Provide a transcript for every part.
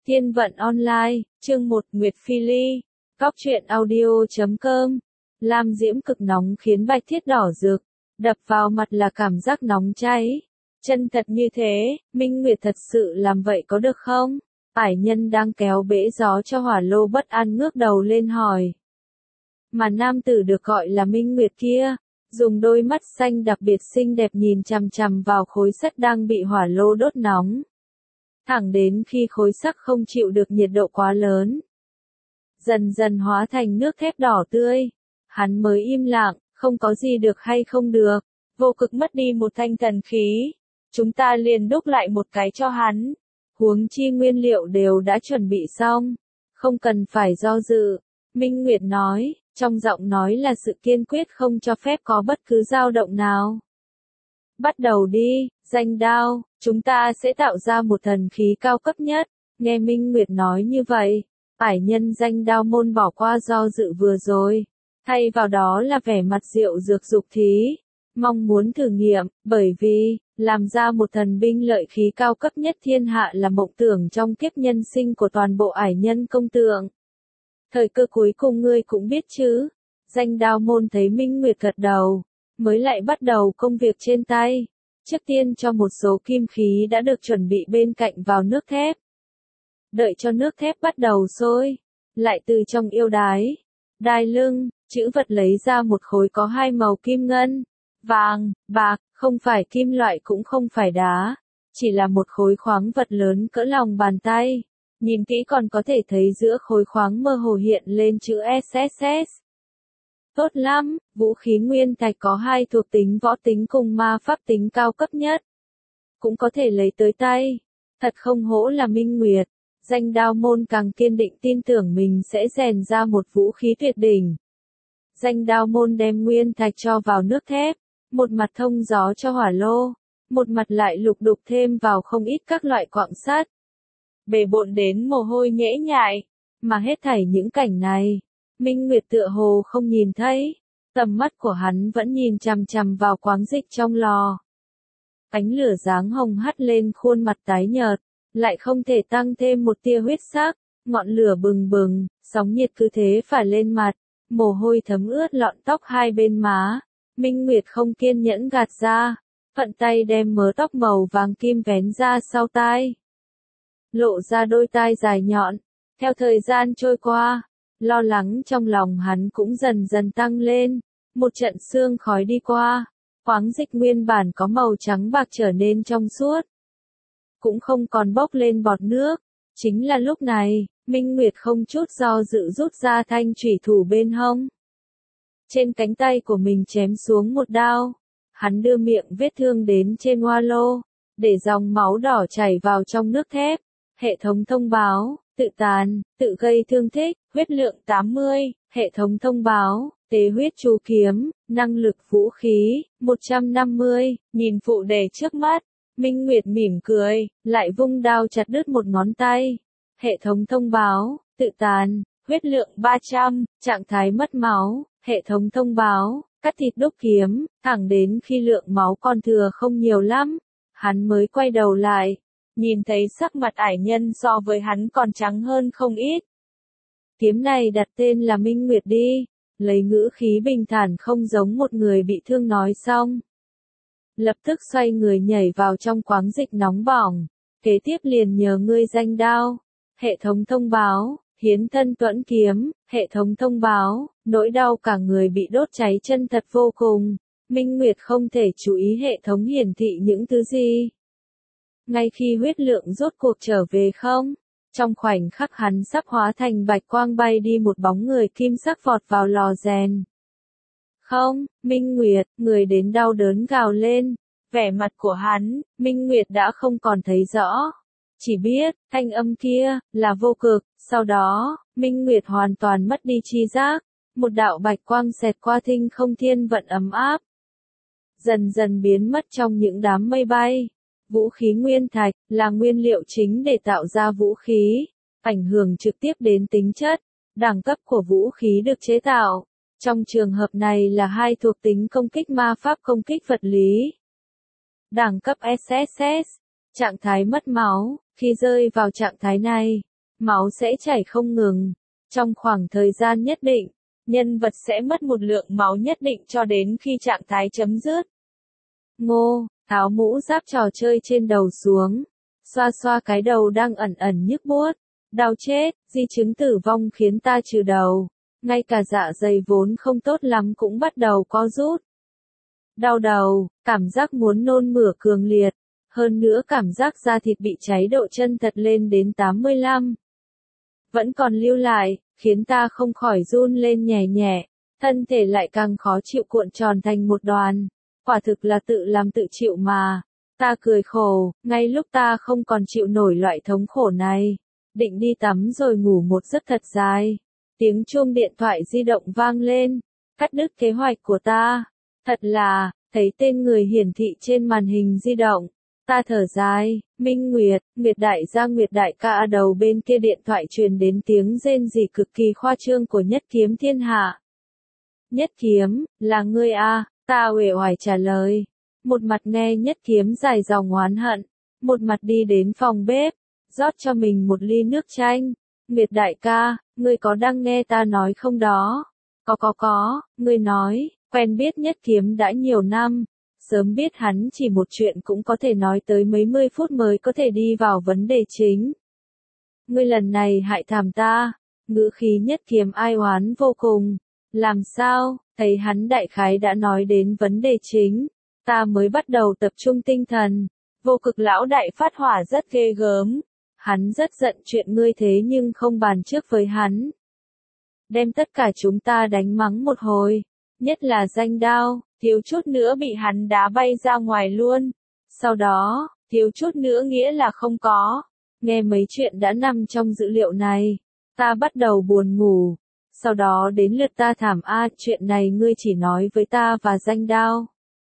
Thiên vận online, chương 1 Nguyệt Phi Ly, Góc truyện audio.com. Lam diễm cực nóng khiến bạch thiết đỏ rực, đập vào mặt là cảm giác nóng cháy. Chân thật như thế, Minh Nguyệt thật sự làm vậy có được không? Ải nhân đang kéo bể gió cho hỏa lô bất an ngước đầu lên hỏi. Mà nam tử được gọi là Minh Nguyệt kia, dùng đôi mắt xanh đặc biệt xinh đẹp nhìn chằm chằm vào khối sắt đang bị hỏa lô đốt nóng. Thẳng đến khi khối sắt không chịu được nhiệt độ quá lớn, dần dần hóa thành nước thép đỏ tươi, hắn mới im lặng, không có gì được hay không được, vô cực mất đi một thanh thần khí, chúng ta liền đúc lại một cái cho hắn, huống chi nguyên liệu đều đã chuẩn bị xong, không cần phải do dự, Minh Nguyệt nói, trong giọng nói là sự kiên quyết không cho phép có bất cứ dao động nào. Bắt đầu đi, danh đao, chúng ta sẽ tạo ra một thần khí cao cấp nhất, nghe Minh Nguyệt nói như vậy, ải nhân danh đao môn bỏ qua do dự vừa rồi, thay vào đó là vẻ mặt diệu dược dục thí, mong muốn thử nghiệm, bởi vì, làm ra một thần binh lợi khí cao cấp nhất thiên hạ là mộng tưởng trong kiếp nhân sinh của toàn bộ ải nhân công tượng. Thời cơ cuối cùng ngươi cũng biết chứ, danh đao môn thấy Minh Nguyệt gật đầu, mới lại bắt đầu công việc trên tay. Trước tiên cho một số kim khí đã được chuẩn bị bên cạnh vào nước thép. Đợi cho nước thép bắt đầu sôi, lại từ trong yêu đai lưng, chữ vật lấy ra một khối có hai màu kim ngân, vàng, bạc, không phải kim loại cũng không phải đá, chỉ là một khối khoáng vật lớn cỡ lòng bàn tay. Nhìn kỹ còn có thể thấy giữa khối khoáng mơ hồ hiện lên chữ SSS. Tốt lắm, vũ khí nguyên thạch có hai thuộc tính võ tính cùng ma pháp tính cao cấp nhất. Cũng có thể lấy tới tay. Thật không hổ là Minh Nguyệt. Danh đao môn càng kiên định tin tưởng mình sẽ rèn ra một vũ khí tuyệt đỉnh. Danh đao môn đem nguyên thạch cho vào nước thép. Một mặt thông gió cho hỏa lô. Một mặt lại lục đục thêm vào không ít các loại quặng sắt. Bề bộn đến mồ hôi nhễ nhại. Mà hết thảy những cảnh này, Minh Nguyệt tựa hồ không nhìn thấy, tầm mắt của hắn vẫn nhìn chằm chằm vào khoáng dịch trong lò. Ánh lửa dáng hồng hắt lên khuôn mặt tái nhợt, lại không thể tăng thêm một tia huyết sắc, ngọn lửa bừng bừng, sóng nhiệt cứ thế phả lên mặt, mồ hôi thấm ướt lọn tóc hai bên má. Minh Nguyệt không kiên nhẫn gạt ra, phận tay đem mớ tóc màu vàng kim vén ra sau tai. Lộ ra đôi tai dài nhọn, theo thời gian trôi qua. Lo lắng trong lòng hắn cũng dần dần tăng lên, một trận sương khói đi qua, khoáng dịch nguyên bản có màu trắng bạc trở nên trong suốt. Cũng không còn bốc lên bọt nước, chính là lúc này, Minh Nguyệt không chút do dự rút ra thanh chủy thủ bên hông. Trên cánh tay của mình chém xuống một đao, hắn đưa miệng vết thương đến trên hoa lô, để dòng máu đỏ chảy vào trong nước thép, hệ thống thông báo. Tự tàn, tự gây thương tích, huyết lượng 80, hệ thống thông báo, tế huyết chú kiếm, năng lực vũ khí, 150, nhìn phụ đề trước mắt, Minh Nguyệt mỉm cười, lại vung đao chặt đứt một ngón tay. Hệ thống thông báo, tự tàn, huyết lượng 300, trạng thái mất máu, hệ thống thông báo, cắt thịt đúc kiếm, thẳng đến khi lượng máu còn thừa không nhiều lắm, hắn mới quay đầu lại. Nhìn thấy sắc mặt ải nhân so với hắn còn trắng hơn không ít. Kiếm này đặt tên là Minh Nguyệt đi, lấy ngữ khí bình thản không giống một người bị thương nói xong. Lập tức xoay người nhảy vào trong khoáng dịch nóng bỏng, kế tiếp liền nhờ ngươi danh đao. Hệ thống thông báo, hiến thân tuẫn kiếm, hệ thống thông báo, nỗi đau cả người bị đốt cháy chân thật vô cùng. Minh Nguyệt không thể chú ý hệ thống hiển thị những thứ gì. Ngay khi huyết lượng rốt cuộc trở về không, trong khoảnh khắc hắn sắp hóa thành bạch quang bay đi một bóng người kim sắc vọt vào lò rèn. Không, Minh Nguyệt, người đến đau đớn gào lên, vẻ mặt của hắn, Minh Nguyệt đã không còn thấy rõ. Chỉ biết, thanh âm kia, là vô cực, sau đó, Minh Nguyệt hoàn toàn mất đi tri giác, một đạo bạch quang xẹt qua thinh không thiên vận ấm áp. Dần dần biến mất trong những đám mây bay. Vũ khí nguyên thạch là nguyên liệu chính để tạo ra vũ khí, ảnh hưởng trực tiếp đến tính chất, đẳng cấp của vũ khí được chế tạo. Trong trường hợp này là hai thuộc tính công kích ma pháp công kích vật lý. Đẳng cấp SSS, trạng thái mất máu, khi rơi vào trạng thái này, máu sẽ chảy không ngừng. Trong khoảng thời gian nhất định, nhân vật sẽ mất một lượng máu nhất định cho đến khi trạng thái chấm dứt. Ngô, tháo mũ giáp trò chơi trên đầu xuống, xoa xoa cái đầu đang ẩn ẩn nhức buốt. Đau chết, di chứng tử vong khiến ta trừ đầu. Ngay cả dạ dày vốn không tốt lắm cũng bắt đầu co rút. Đau đầu, cảm giác muốn nôn mửa cường liệt. Hơn nữa cảm giác da thịt bị cháy độ chân thật lên đến 85. Vẫn còn lưu lại, khiến ta không khỏi run lên nhẹ nhẹ. Thân thể lại càng khó chịu cuộn tròn thành một đoàn. Quả thực là tự làm tự chịu mà. Ta cười khổ, ngay lúc ta không còn chịu nổi loại thống khổ này. Định đi tắm rồi ngủ một giấc thật dài. Tiếng chuông điện thoại di động vang lên, cắt đứt kế hoạch của ta. Thật là, thấy tên người hiển thị trên màn hình di động. Ta thở dài, Minh Nguyệt, Nguyệt đại gia Nguyệt đại ca. Đầu bên kia điện thoại truyền đến tiếng rên rỉ cực kỳ khoa trương của Nhất Kiếm Thiên Hạ. Nhất Kiếm, là ngươi à, ta uể oải trả lời. Một mặt nghe Nhất Kiếm dài dòng oán hận, một mặt đi đến phòng bếp, rót cho mình một ly nước chanh. Nguyệt đại ca, ngươi có đang nghe ta nói không đó? Có, ngươi nói, quen biết Nhất Kiếm đã nhiều năm. Sớm biết hắn chỉ một chuyện cũng có thể nói tới mấy mươi phút mới có thể đi vào vấn đề chính. Ngươi lần này hại thảm ta, ngữ khí Nhất Kiếm ai oán vô cùng. Làm sao, thấy hắn đại khái đã nói đến vấn đề chính, ta mới bắt đầu tập trung tinh thần. Vô Cực lão đại phát hỏa rất ghê gớm. Hắn rất giận chuyện ngươi thế nhưng không bàn trước với hắn. Đem tất cả chúng ta đánh mắng một hồi, nhất là Danh Đao, thiếu chút nữa bị hắn đá bay ra ngoài luôn. Sau đó, thiếu chút nữa nghĩa là không có. Nghe mấy chuyện đã nằm trong dữ liệu này, ta bắt đầu buồn ngủ. Sau đó đến lượt ta thảm chuyện này ngươi chỉ nói với ta và Danh Đao.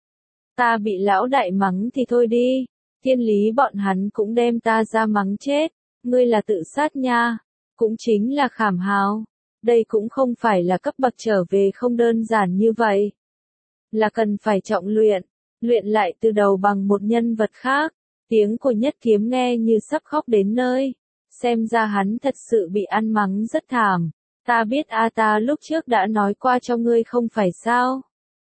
Ta bị lão đại mắng thì thôi đi. Thiên lý bọn hắn cũng đem ta ra mắng chết. Ngươi là tự sát nha. Cũng chính là khảm hào. Đây cũng không phải là cấp bậc trở về không đơn giản như vậy. Là cần phải trọng luyện. Luyện lại từ đầu bằng một nhân vật khác. Tiếng của Nhất Kiếm nghe như sắp khóc đến nơi. Xem ra hắn thật sự bị ăn mắng rất thảm. Ta biết ta lúc trước đã nói qua cho ngươi không phải sao.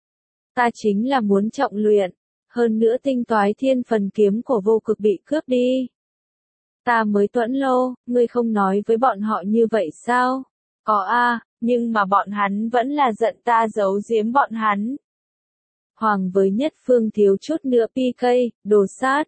Ta chính là muốn trọng luyện. Hơn nữa tinh toái thiên phần kiếm của Vô Cực bị cướp đi. Ta mới tuẫn lô, ngươi không nói với bọn họ như vậy sao? Có nhưng mà bọn hắn vẫn là giận ta giấu giếm bọn hắn. Hoàng với Nhất Phương thiếu chút nữa PK, đồ sát.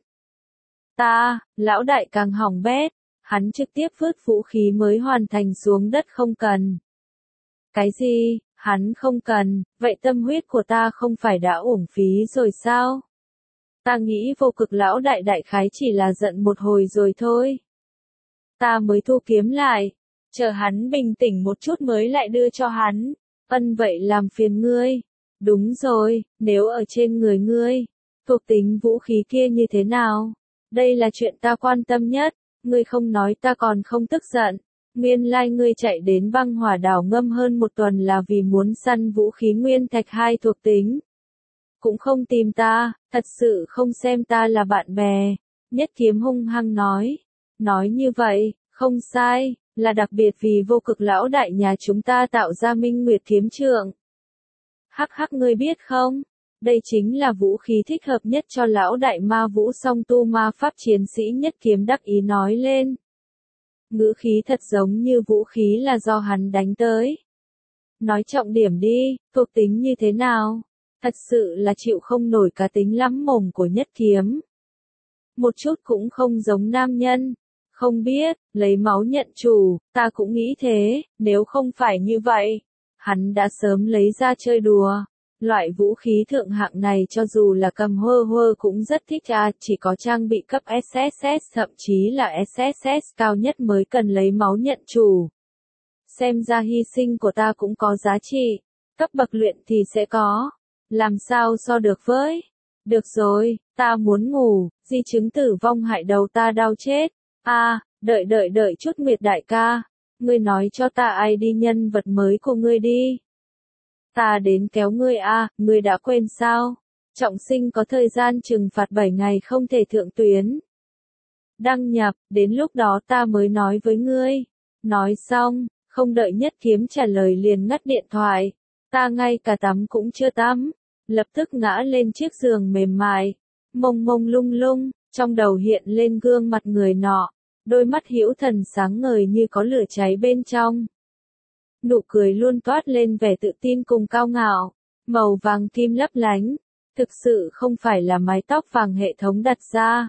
Lão đại càng hỏng bét, hắn trực tiếp vứt vũ khí mới hoàn thành xuống đất không cần. Cái gì, hắn không cần, vậy tâm huyết của ta không phải đã uổng phí rồi sao? Ta nghĩ Vô Cực lão đại đại khái chỉ là giận một hồi rồi thôi. Ta mới thu kiếm lại, chờ hắn bình tĩnh một chút mới lại đưa cho hắn. Vậy làm phiền ngươi. Đúng rồi, nếu ở trên người ngươi, thuộc tính vũ khí kia như thế nào? Đây là chuyện ta quan tâm nhất, ngươi không nói ta còn không tức giận. Nguyên lai ngươi chạy đến băng hỏa đảo ngâm hơn một tuần là vì muốn săn vũ khí nguyên thạch 2 thuộc tính. Cũng không tìm ta, thật sự không xem ta là bạn bè. Nhất Kiếm hung hăng nói. Nói như vậy, không sai, là đặc biệt vì Vô Cực lão đại nhà chúng ta tạo ra Minh Nguyệt kiếm trượng. Hắc ngươi biết không? Đây chính là vũ khí thích hợp nhất cho lão đại ma vũ song tu ma pháp chiến sĩ. Nhất Kiếm đắc ý nói lên. Ngữ khí thật giống như vũ khí là do hắn đánh tới. Nói trọng điểm đi, thuộc tính như thế nào? Thật sự là chịu không nổi cá tính lắm mồm của Nhất Kiếm. Một chút cũng không giống nam nhân. Không biết, lấy máu nhận chủ, ta cũng nghĩ thế, nếu không phải như vậy, hắn đã sớm lấy ra chơi đùa. Loại vũ khí thượng hạng này cho dù là cầm hơ cũng rất thích chỉ có trang bị cấp SSS thậm chí là SSS cao nhất mới cần lấy máu nhận chủ. Xem ra hy sinh của ta cũng có giá trị, cấp bậc luyện thì sẽ có. Làm sao so được với? Được rồi, ta muốn ngủ, di chứng tử vong hại đầu ta đau chết. Đợi chút Nguyệt đại ca. Ngươi nói cho ta ID nhân vật mới của ngươi đi. Ta đến kéo ngươi ngươi đã quên sao? Trọng sinh có thời gian trừng phạt 7 ngày không thể thượng tuyến. Đăng nhập, đến lúc đó ta mới nói với ngươi. Nói xong, không đợi Nhất Kiếm trả lời liền ngắt điện thoại. Ta ngay cả tắm cũng chưa tắm, lập tức ngã lên chiếc giường mềm mại, mông mông lung lung, trong đầu hiện lên gương mặt người nọ, đôi mắt hữu thần sáng ngời như có lửa cháy bên trong. Nụ cười luôn toát lên vẻ tự tin cùng cao ngạo, màu vàng kim lấp lánh, thực sự không phải là mái tóc vàng hệ thống đặt ra,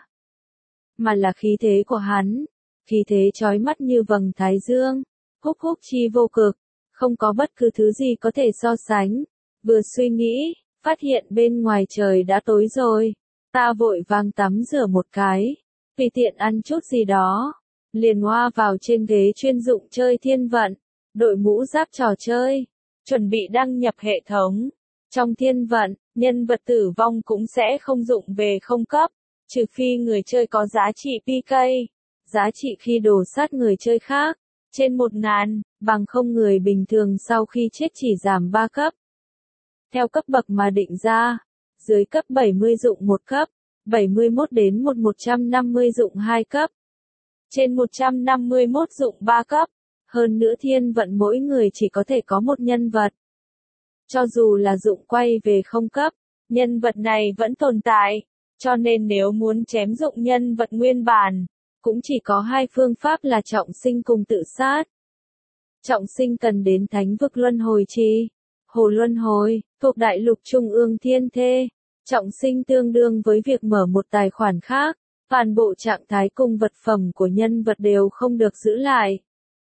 mà là khí thế của hắn, khí thế chói mắt như vầng thái dương, húc húc chi vô cực, không có bất cứ thứ gì có thể so sánh. Vừa suy nghĩ, phát hiện bên ngoài trời đã tối rồi, ta vội vàng tắm rửa một cái, tùy tiện ăn chút gì đó, liền hoa vào trên ghế chuyên dụng chơi thiên vận, đội mũ giáp trò chơi, chuẩn bị đăng nhập hệ thống. Trong thiên vận, nhân vật tử vong cũng sẽ không dụng về không cấp, trừ phi người chơi có giá trị PK, giá trị khi đổ sát người chơi khác, trên 1000, bằng không người bình thường sau khi chết chỉ giảm 3 cấp. Theo cấp bậc mà định ra, dưới cấp 70 dụng 1 cấp, 71 đến 150 dụng 2 cấp, trên 151 dụng 3 cấp, hơn nữa thiên vận mỗi người chỉ có thể có một nhân vật. Cho dù là dụng quay về không cấp, nhân vật này vẫn tồn tại, cho nên nếu muốn chém dụng nhân vật nguyên bản, cũng chỉ có hai phương pháp là trọng sinh cùng tự sát. Trọng sinh cần đến thánh vực luân hồi trì, hồ luân hồi, thuộc đại lục trung ương thiên thê. Trọng sinh tương đương với việc mở một tài khoản khác, toàn bộ trạng thái cùng vật phẩm của nhân vật đều không được giữ lại.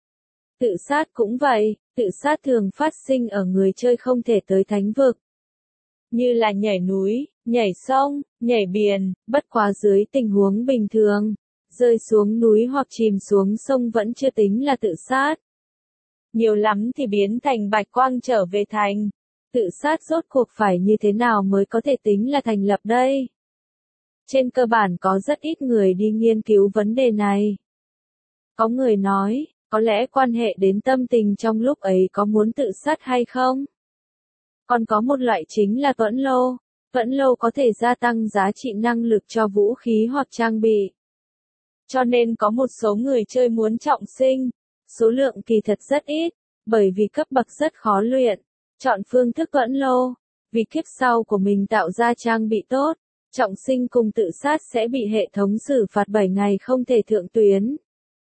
Tự sát cũng vậy, tự sát thường phát sinh ở người chơi không thể tới thánh vực. Như là nhảy núi, nhảy sông, nhảy biển, bất quá dưới tình huống bình thường, rơi xuống núi hoặc chìm xuống sông vẫn chưa tính là tự sát. Nhiều lắm thì biến thành bạch quang trở về thành. Tự sát rốt cuộc phải như thế nào mới có thể tính là thành lập đây? Trên cơ bản có rất ít người đi nghiên cứu vấn đề này. Có người nói, có lẽ quan hệ đến tâm tình trong lúc ấy có muốn tự sát hay không? Còn có một loại chính là tuẫn lô. Tuẫn lô có thể gia tăng giá trị năng lực cho vũ khí hoặc trang bị. Cho nên có một số người chơi muốn trọng sinh. Số lượng kỳ thật rất ít, bởi vì cấp bậc rất khó luyện. Chọn phương thức tuẫn lô, vì kiếp sau của mình tạo ra trang bị tốt, trọng sinh cùng tự sát sẽ bị hệ thống xử phạt 7 ngày không thể thượng tuyến.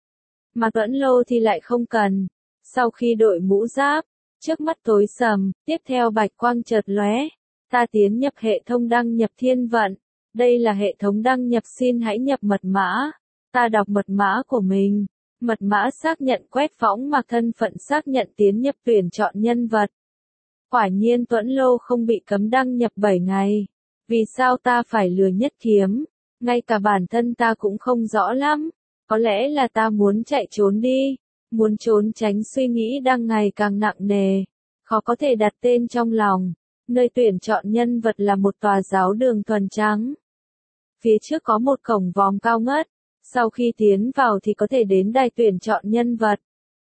Mà tuẫn lô thì lại không cần. Sau khi đội mũ giáp, trước mắt tối sầm, tiếp theo bạch quang chợt lóe, ta tiến nhập hệ thống đăng nhập thiên vận. Đây là hệ thống đăng nhập, xin hãy nhập mật mã. Ta đọc mật mã của mình. Mật mã xác nhận quét võng mạc, thân phận xác nhận, tiến nhập tuyển chọn nhân vật. Quả nhiên tuẫn lô không bị cấm đăng nhập 7 ngày. Vì sao ta phải lừa Nhất Kiếm? Ngay cả bản thân ta cũng không rõ lắm. Có lẽ là ta muốn chạy trốn đi. Muốn trốn tránh suy nghĩ đang ngày càng nặng nề. Khó có thể đặt tên trong lòng. Nơi tuyển chọn nhân vật là một tòa giáo đường thuần trắng. Phía trước có một cổng vòm cao ngất. Sau khi tiến vào thì có thể đến đài tuyển chọn nhân vật.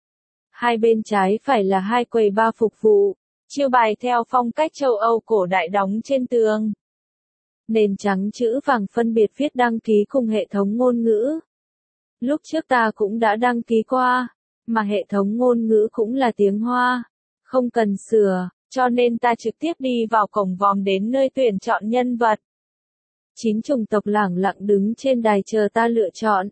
Hai bên trái phải là hai quầy bar phục vụ. Chiêu bài theo phong cách châu Âu cổ đại đóng trên tường. Nền trắng chữ vàng phân biệt viết đăng ký cùng hệ thống ngôn ngữ. Lúc trước ta cũng đã đăng ký qua, mà hệ thống ngôn ngữ cũng là tiếng Hoa. Không cần sửa, cho nên ta trực tiếp đi vào cổng vòm đến nơi tuyển chọn nhân vật. 9 chủng tộc lẳng lặng đứng trên đài chờ ta lựa chọn.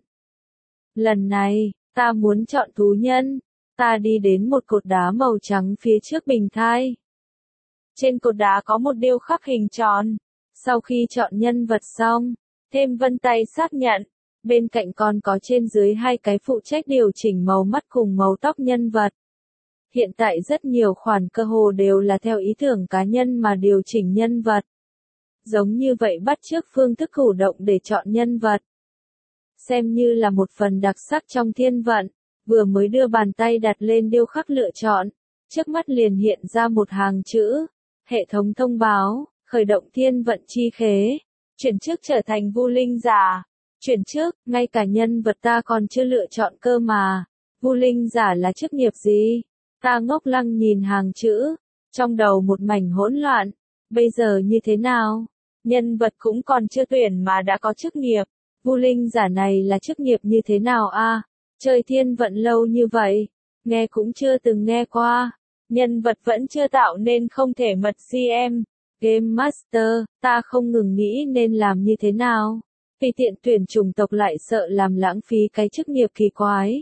Lần này, ta muốn chọn thú nhân. Ta đi đến một cột đá màu trắng phía trước bình thai. Trên cột đá có một điêu khắc hình tròn. Sau khi chọn nhân vật xong, thêm vân tay xác nhận. Bên cạnh còn có trên dưới hai cái phụ trách điều chỉnh màu mắt cùng màu tóc nhân vật. Hiện tại rất nhiều khoản cơ hồ đều là theo ý tưởng cá nhân mà điều chỉnh nhân vật. Giống như vậy bắt chước phương thức chủ động để chọn nhân vật. Xem như là một phần đặc sắc trong thiên vận. Vừa mới đưa bàn tay đặt lên điêu khắc lựa chọn, trước mắt liền hiện ra một hàng chữ. Hệ thống thông báo, khởi động thiên vận chi khế. Chuyển chức trở thành Vu Linh giả. Chuyển chức, ngay cả nhân vật ta còn chưa lựa chọn cơ mà. Vu Linh giả là chức nghiệp gì? Ta ngốc lăng nhìn hàng chữ, trong đầu một mảnh hỗn loạn. Bây giờ như thế nào? Nhân vật cũng còn chưa tuyển mà đã có chức nghiệp. Vu linh giả này là chức nghiệp như thế nào a? Chơi thiên vận lâu như vậy, nghe cũng chưa từng nghe qua. Nhân vật vẫn chưa tạo nên không thể mật GM. Game Master, ta không ngừng nghĩ nên làm như thế nào. Vì tiện tuyển chủng tộc lại sợ làm lãng phí cái chức nghiệp kỳ quái.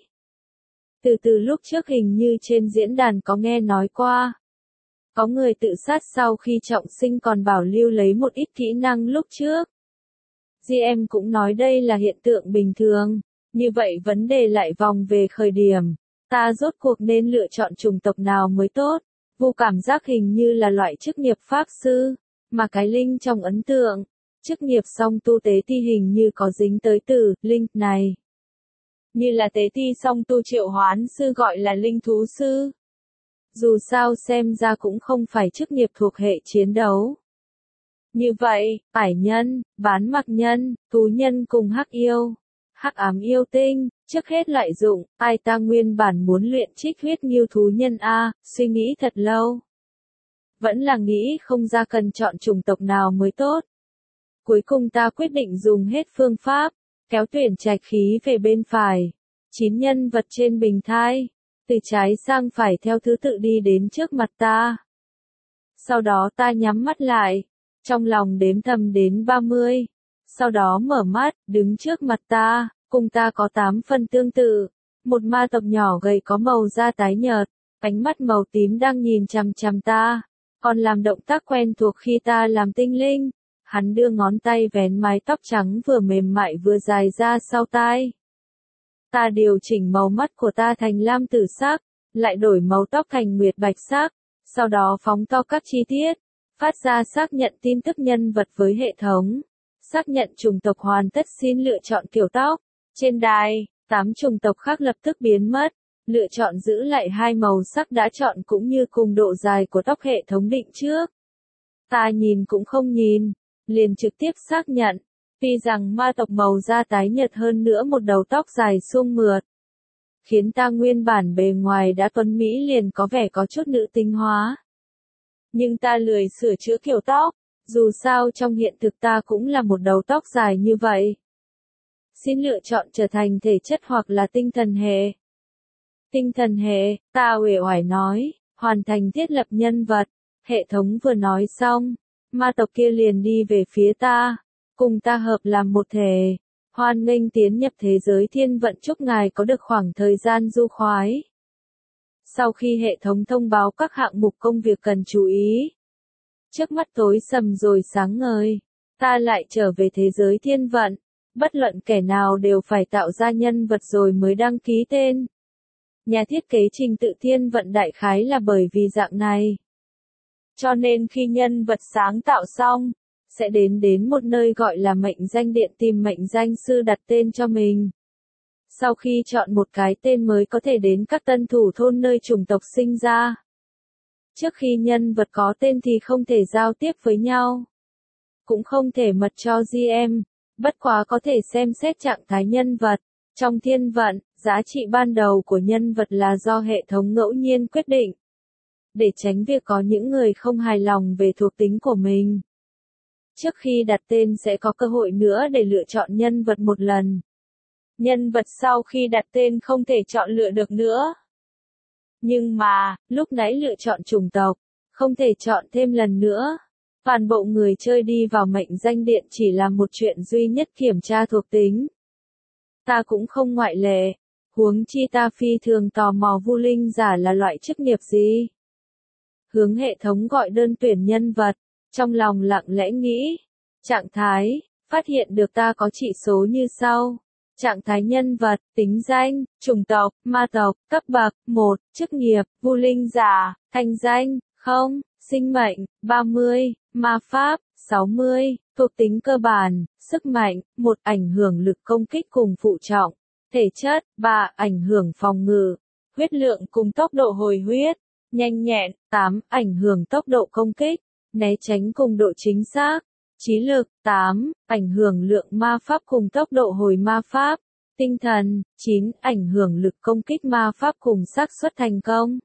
Từ lúc trước hình như trên diễn đàn có nghe nói qua. Có người tự sát sau khi trọng sinh còn bảo lưu lấy một ít kỹ năng lúc trước. GM cũng nói đây là hiện tượng bình thường. Như vậy vấn đề lại vòng về khởi điểm. Ta rốt cuộc nên lựa chọn chủng tộc nào mới tốt? Vu cảm giác hình như là loại chức nghiệp pháp sư. Mà cái linh trong ấn tượng. Chức nghiệp song tu tế ti hình như có dính tới từ linh này. Như là tế ti song tu triệu hoán sư gọi là linh thú sư. Dù sao xem ra cũng không phải chức nghiệp thuộc hệ chiến đấu. Như vậy, ải nhân, bán mặc nhân, thú nhân cùng hắc yêu, hắc ám yêu tinh, trước hết lại dụng, ai ta nguyên bản muốn luyện trích huyết nghiêu thú nhân a, suy nghĩ thật lâu. Vẫn là nghĩ không ra cần chọn chủng tộc nào mới tốt. Cuối cùng ta quyết định dùng hết phương pháp, kéo tuyển trạch khí về bên phải. 9 nhân vật trên bình thai, từ trái sang phải theo thứ tự đi đến trước mặt ta. Sau đó ta nhắm mắt lại, trong lòng đếm thầm đến 30. Sau đó mở mắt, đứng trước mặt ta, cùng ta có 8 phần tương tự. Một ma tộc nhỏ gầy có màu da tái nhợt, ánh mắt màu tím đang nhìn chằm chằm ta, còn làm động tác quen thuộc khi ta làm tinh linh. Hắn đưa ngón tay vén mái tóc trắng vừa mềm mại vừa dài ra sau tai. Ta điều chỉnh màu mắt của ta thành lam tử sắc, lại đổi màu tóc thành nguyệt bạch sắc, sau đó phóng to các chi tiết, phát ra xác nhận tin tức nhân vật với hệ thống. Xác nhận chủng tộc hoàn tất xin lựa chọn kiểu tóc. Trên đài, 8 chủng tộc khác lập tức biến mất, lựa chọn giữ lại 2 màu sắc đã chọn cũng như cùng độ dài của tóc hệ thống định trước. Ta nhìn cũng không nhìn, liền trực tiếp xác nhận. Tuy rằng ma tộc màu da tái nhợt hơn nữa một đầu tóc dài suông mượt, khiến ta nguyên bản bề ngoài đã tuấn mỹ liền có vẻ có chút nữ tính hóa. Nhưng ta lười sửa chữa kiểu tóc, dù sao trong hiện thực ta cũng là một đầu tóc dài như vậy. Xin lựa chọn trở thành thể chất hoặc là tinh thần hệ. Tinh thần hệ, ta uể oải nói, hoàn thành thiết lập nhân vật. Hệ thống vừa nói xong, ma tộc kia liền đi về phía ta, cùng ta hợp làm một thể. Hoan nghênh tiến nhập thế giới thiên vận, chúc ngài có được khoảng thời gian du khoái. Sau khi hệ thống thông báo các hạng mục công việc cần chú ý, trước mắt tối sầm rồi sáng ngời, ta lại trở về thế giới thiên vận. Bất luận kẻ nào đều phải tạo ra nhân vật rồi mới đăng ký tên. Nhà thiết kế trình tự thiên vận đại khái là bởi vì dạng này. Cho nên khi nhân vật sáng tạo xong, sẽ đến một nơi gọi là mệnh danh điện tìm mệnh danh sư đặt tên cho mình. Sau khi chọn một cái tên mới có thể đến các tân thủ thôn nơi chủng tộc sinh ra. Trước khi nhân vật có tên thì không thể giao tiếp với nhau. Cũng không thể mật cho GM, bất quá có thể xem xét trạng thái nhân vật. Trong thiên vận, giá trị ban đầu của nhân vật là do hệ thống ngẫu nhiên quyết định. Để tránh việc có những người không hài lòng về thuộc tính của mình. Trước khi đặt tên sẽ có cơ hội nữa để lựa chọn nhân vật một lần. Nhân vật sau khi đặt tên không thể chọn lựa được nữa. Nhưng mà, lúc nãy lựa chọn chủng tộc, không thể chọn thêm lần nữa. Toàn bộ người chơi đi vào mệnh danh điện chỉ là một chuyện duy nhất kiểm tra thuộc tính. Ta cũng không ngoại lệ, huống chi ta phi thường tò mò Vu linh giả là loại chức nghiệp gì. Hướng hệ thống gọi đơn tuyển nhân vật, trong lòng lặng lẽ nghĩ. Trạng thái, phát hiện được ta có chỉ số như sau. Trạng thái nhân vật, tính danh, chủng tộc, ma tộc, cấp bậc, 1, chức nghiệp, Vu linh giả, thành danh, 0, sinh mệnh, 30, ma pháp, 60, thuộc tính cơ bản, sức mạnh, 1 ảnh hưởng lực công kích cùng phụ trọng, thể chất, 3 ảnh hưởng phòng ngự, huyết lượng cùng tốc độ hồi huyết, nhanh nhẹn, 8 ảnh hưởng tốc độ công kích, né tránh cùng độ chính xác. Trí lực, 8, ảnh hưởng lượng ma pháp cùng tốc độ hồi ma pháp. Tinh thần, 9, ảnh hưởng lực công kích ma pháp cùng xác suất thành công.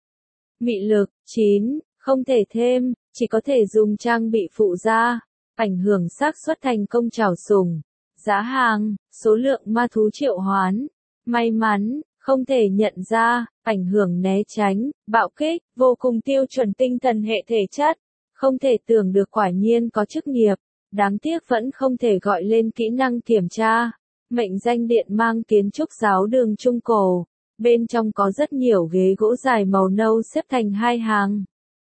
Mị lực, 9, không thể thêm, chỉ có thể dùng trang bị phụ gia. Ảnh hưởng xác suất thành công trảo sủng. giá hàng, số lượng ma thú triệu hoán, may mắn, không thể nhận ra, ảnh hưởng né tránh, bạo kích, vô cùng tiêu chuẩn tinh thần hệ thể chất, không thể tưởng được quả nhiên có chức nghiệp, đáng tiếc vẫn không thể gọi lên kỹ năng kiểm tra. Mệnh danh điện mang kiến trúc giáo đường trung cổ, bên trong có rất nhiều ghế gỗ dài màu nâu xếp thành hai hàng.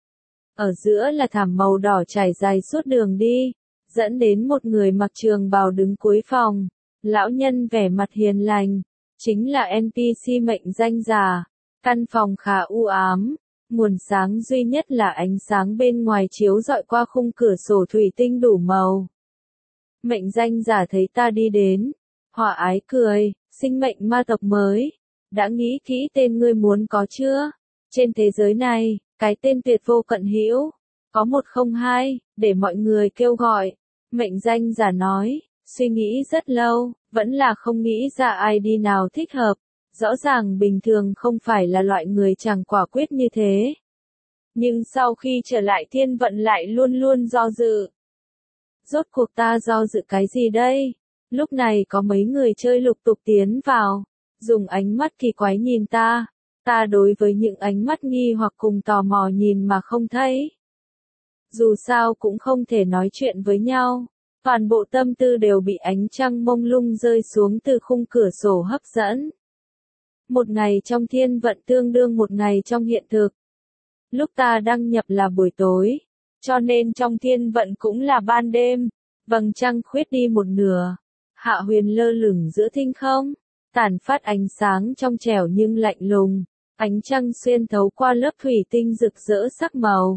Ở giữa là thảm màu đỏ trải dài suốt đường đi, dẫn đến một người mặc trường bào đứng cuối phòng. Lão nhân vẻ mặt hiền lành, chính là NPC mệnh danh giả. Căn phòng khá u ám, nguồn sáng duy nhất là ánh sáng bên ngoài chiếu rọi qua khung cửa sổ thủy tinh đủ màu. Mệnh danh giả thấy ta đi đến, hòa ái cười, sinh mệnh ma tộc mới. Đã nghĩ kỹ tên ngươi muốn có chưa? Trên thế giới này, cái tên tuyệt vô cận hữu, có 102, để mọi người kêu gọi. Mệnh danh giả nói, suy nghĩ rất lâu, vẫn là không nghĩ ra ID nào thích hợp. Rõ ràng bình thường không phải là loại người chẳng quả quyết như thế. Nhưng sau khi trở lại thiên vận lại luôn luôn do dự. Rốt cuộc ta do dự cái gì đây? Lúc này có mấy người chơi lục tục tiến vào, dùng ánh mắt kỳ quái nhìn ta. Ta đối với những ánh mắt nghi hoặc cùng tò mò nhìn mà không thấy. Dù sao cũng không thể nói chuyện với nhau. Toàn bộ tâm tư đều bị ánh trăng mông lung rơi xuống từ khung cửa sổ hấp dẫn. Một ngày trong thiên vận tương đương một ngày trong hiện thực. Lúc ta đăng nhập là buổi tối, cho nên trong thiên vận cũng là ban đêm. Vầng trăng khuyết đi một nửa. Hạ Huyền lơ lửng giữa thinh không, tản phát ánh sáng trong trẻo nhưng lạnh lùng. Ánh trăng xuyên thấu qua lớp thủy tinh rực rỡ sắc màu.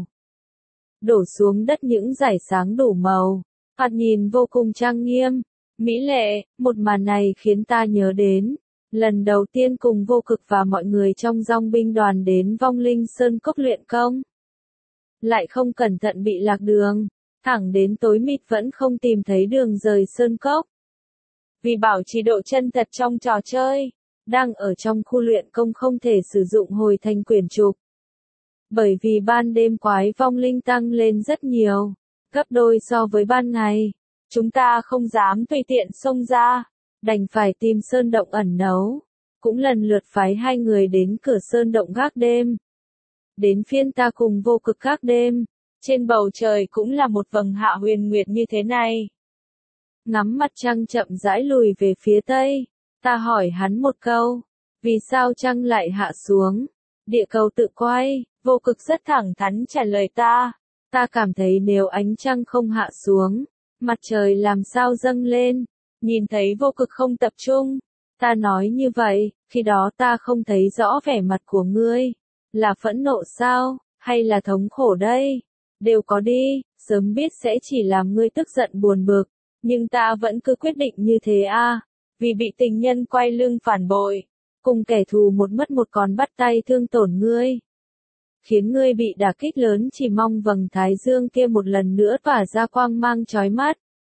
Đổ xuống đất những dải sáng đủ màu. Thoạt nhìn vô cùng trang nghiêm, mỹ lệ. Một màn này khiến ta nhớ đến lần đầu tiên cùng Vô Cực và mọi người trong dòng binh đoàn đến Vong Linh Sơn Cốc luyện công. Lại không cẩn thận bị lạc đường, thẳng đến tối mịt vẫn không tìm thấy đường rời Sơn Cốc. Vì bảo trì độ chân thật trong trò chơi, đang ở trong khu luyện công không thể sử dụng hồi thành quyển trục. Bởi vì ban đêm quái vong linh tăng lên rất nhiều, gấp đôi so với ban ngày. Chúng ta không dám tùy tiện xông ra, đành phải tìm sơn động ẩn náu. Cũng lần lượt phái hai người đến cửa sơn động gác đêm. Đến phiên ta cùng Vô Cực gác đêm, trên bầu trời cũng là một vầng hạ huyền nguyệt như thế này. Ngắm mặt trăng chậm rãi lùi về phía tây, ta hỏi hắn một câu, vì sao trăng lại hạ xuống? Địa cầu tự quay. Vô Cực rất thẳng thắn trả lời ta. Ta cảm thấy nếu ánh trăng không hạ xuống, mặt trời làm sao dâng lên? Nhìn thấy Vô Cực không tập trung. Ta nói như vậy, khi đó ta không thấy rõ vẻ mặt của ngươi. Là phẫn nộ sao, hay là thống khổ đây? Đều có đi, sớm biết sẽ chỉ làm ngươi tức giận buồn bực. Nhưng ta vẫn cứ quyết định như thế à, vì bị tình nhân quay lưng phản bội. Cùng kẻ thù một mất một còn bắt tay thương tổn ngươi. Khiến ngươi bị đả kích lớn, chỉ mong vầng thái dương kia một lần nữa tỏa ra quang mang chói mắt.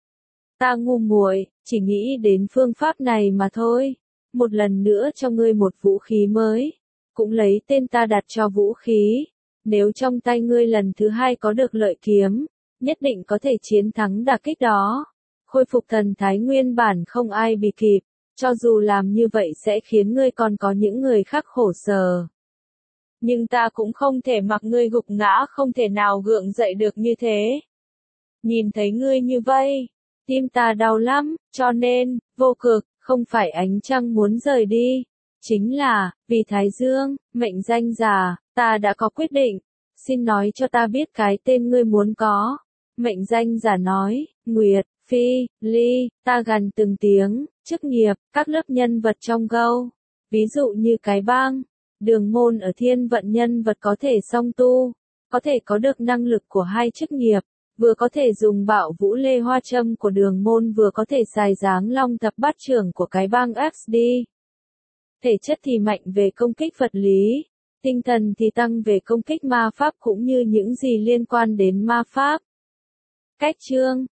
Ta ngu muội, chỉ nghĩ đến phương pháp này mà thôi. Một lần nữa cho ngươi một vũ khí mới. Cũng lấy tên ta đặt cho vũ khí. Nếu trong tay ngươi lần thứ hai có được lợi kiếm, nhất định có thể chiến thắng đả kích đó. Khôi phục thần thái nguyên bản không ai bị kịp. Cho dù làm như vậy sẽ khiến ngươi còn có những người khác khổ sở. Nhưng ta cũng không thể mặc ngươi gục ngã, không thể nào gượng dậy được như thế. Nhìn thấy ngươi như vậy, tim ta đau lắm, cho nên, Vô Cực, không phải ánh trăng muốn rời đi. Chính là, vì Thái Dương, mệnh danh giả, ta đã có quyết định. Xin nói cho ta biết cái tên ngươi muốn có. Mệnh danh giả nói, Nguyệt, Phi, Ly, ta gằn từng tiếng, chức nghiệp, các lớp nhân vật trong Go. Ví dụ như cái bang. Đường môn ở thiên vận nhân vật có thể song tu, có thể có được năng lực của hai chức nghiệp, vừa có thể dùng bạo vũ lê hoa châm của đường môn vừa có thể xài dáng long thập bát trưởng của cái bang XD. Thể chất thì mạnh về công kích vật lý, tinh thần thì tăng về công kích ma pháp cũng như những gì liên quan đến ma pháp. Cách chương